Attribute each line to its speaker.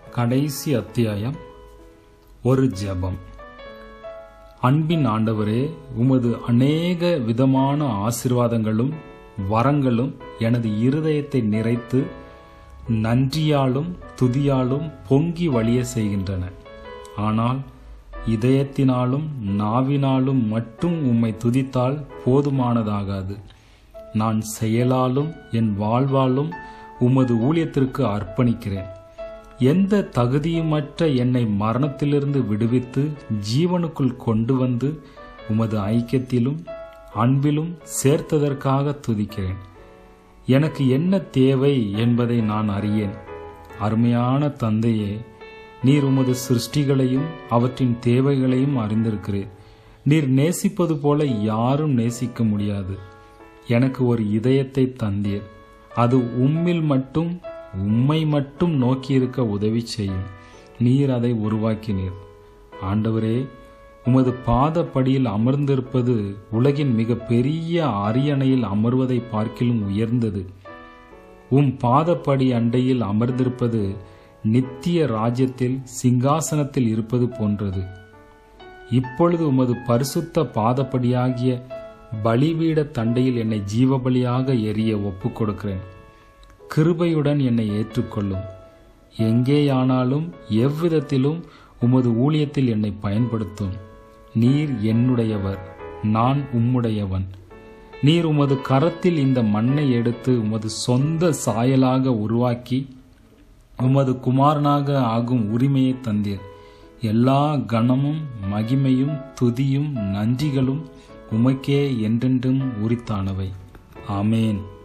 Speaker 1: கடைசி அத்தியாயம். ஒரு ஜெபம். அன்பின் ஆண்டவரே, உமது அநேக விதமான ஆசீர்வாதங்களும் வரங்களும் எனது இருதயத்தை நிறைத்து நன்றியாலும் துதியாலும் பொங்கி வழிய செய்கின்றன. ஆனால் இதயத்தினாலும் நாவினாலும் மட்டும் உம்மை துதித்தால் போதுமானதாகாது. நான் செயலாலும் என் வாழ்வாலும் உமது ஊழியத்திற்கு அர்ப்பணிக்கிறேன். எந்த தகுதியுமற்ற என்னை மரணத்திலிருந்து விடுவித்து ஜீவனுக்குள் கொண்டு வந்து உமது ஐக்கியத்திலும் அன்பிலும் சேர்த்ததற்காக துதிக்கிறேன். எனக்கு என்ன தேவை என்பதை நான் அறியேன். அருமையான தந்தையே, நீர் உமது சிருஷ்டிகளையும் அவற்றின் தேவைகளையும் அறிந்திருக்கிறீர். நீர் நேசிப்பது போல யாரும் நேசிக்க முடியாது. எனக்கு ஒரு இதயத்தை தந்தீர். அது உம்மை மட்டும் நோக்கியிருக்க உதவி செய்யும். நீர் அதை உருவாக்கினீர். ஆண்டவரே, உமது பாதப்படியில் அமர்ந்திருப்பது உலகின் மிக பெரிய அரியணையில் அமர்வதை பார்க்கிலும் உயர்ந்தது. பாதப்படி அண்டையில் அமர்ந்திருப்பது நித்திய ராஜ்யத்தில் சிங்காசனத்தில் இருப்பது போன்றது. இப்பொழுது உமது பரிசுத்த பாதப்படியாகிய பலிபீட தண்டையில் என்னை ஜீவபலியாக எரிய ஒப்புக் கொடுக்கிறேன். கிருபையுடன் என்னை ஏற்றுக்கொள்ளும். எங்கேயானாலும் எவ்விதத்திலும் உமது ஊழியத்தில் என்னை பயன்படுத்தும். நீர் என்னுடையவர், நான் உம்முடையவன். நீர் உமது கரத்தில் இந்த மண்ணை எடுத்து உமது சொந்த சாயலாக உருவாக்கி உமது குமாரனாக ஆகும் உரிமையை தந்தீர். எல்லா கனமும் மகிமையும் துதியும் நன்றிகளும் உமக்கே என்றென்றும் உரித்தானவை. ஆமேன்.